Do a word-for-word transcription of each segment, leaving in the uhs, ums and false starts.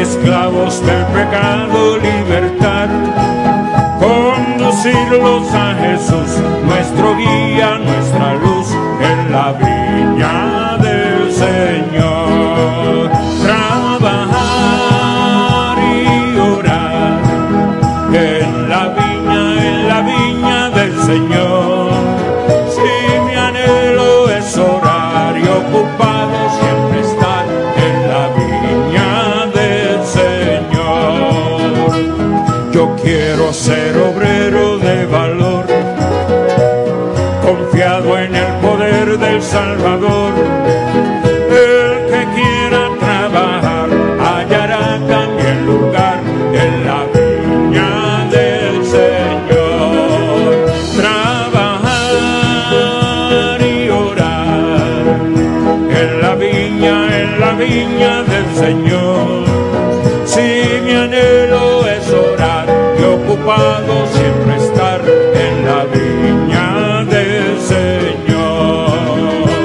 esclavos del pecado libertar, conducirlos a Jesús, nuestro guía, nuestra luz, en la viña del Señor. Trabajar y orar en la viña, en la viña del Señor. Si mi anhelo es orar y ocupado siempre estar en la viña del Señor. Yo quiero ser obrero de valor, confiado en el poder del Salvador. El que quiera trabajar hallará también lugar en la viña del Señor. Trabajar y orar en la viña, en la viña del Señor. Si mi anhelo es orar y ocupado siempre estar en la viña del Señor.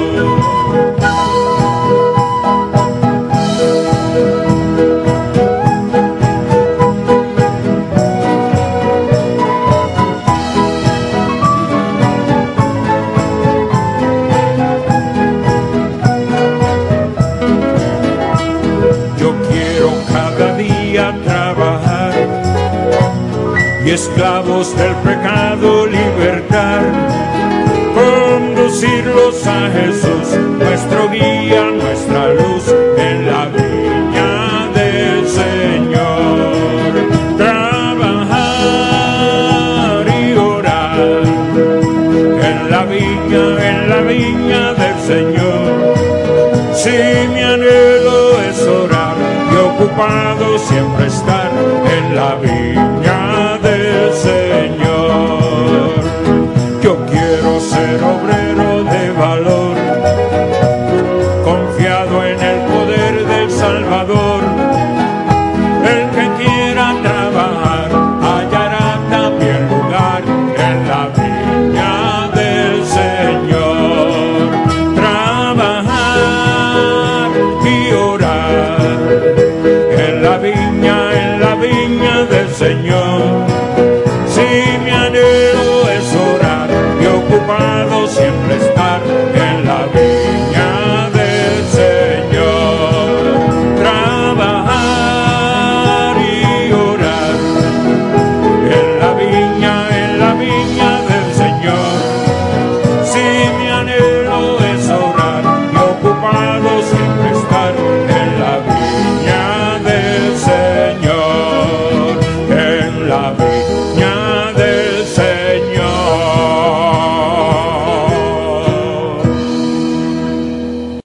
Yo quiero cada día trabajar y esclavos del pecado libertar, conducirlos a Jesús, nuestro guía, nuestra luz, en la viña del Señor. Trabajar y orar en la viña, en la viña del Señor. Si mi anhelo es orar y ocupado siempre estar en la viña del Señor. Yo quiero ser obrero de valor, confiado en el poder del Salvador.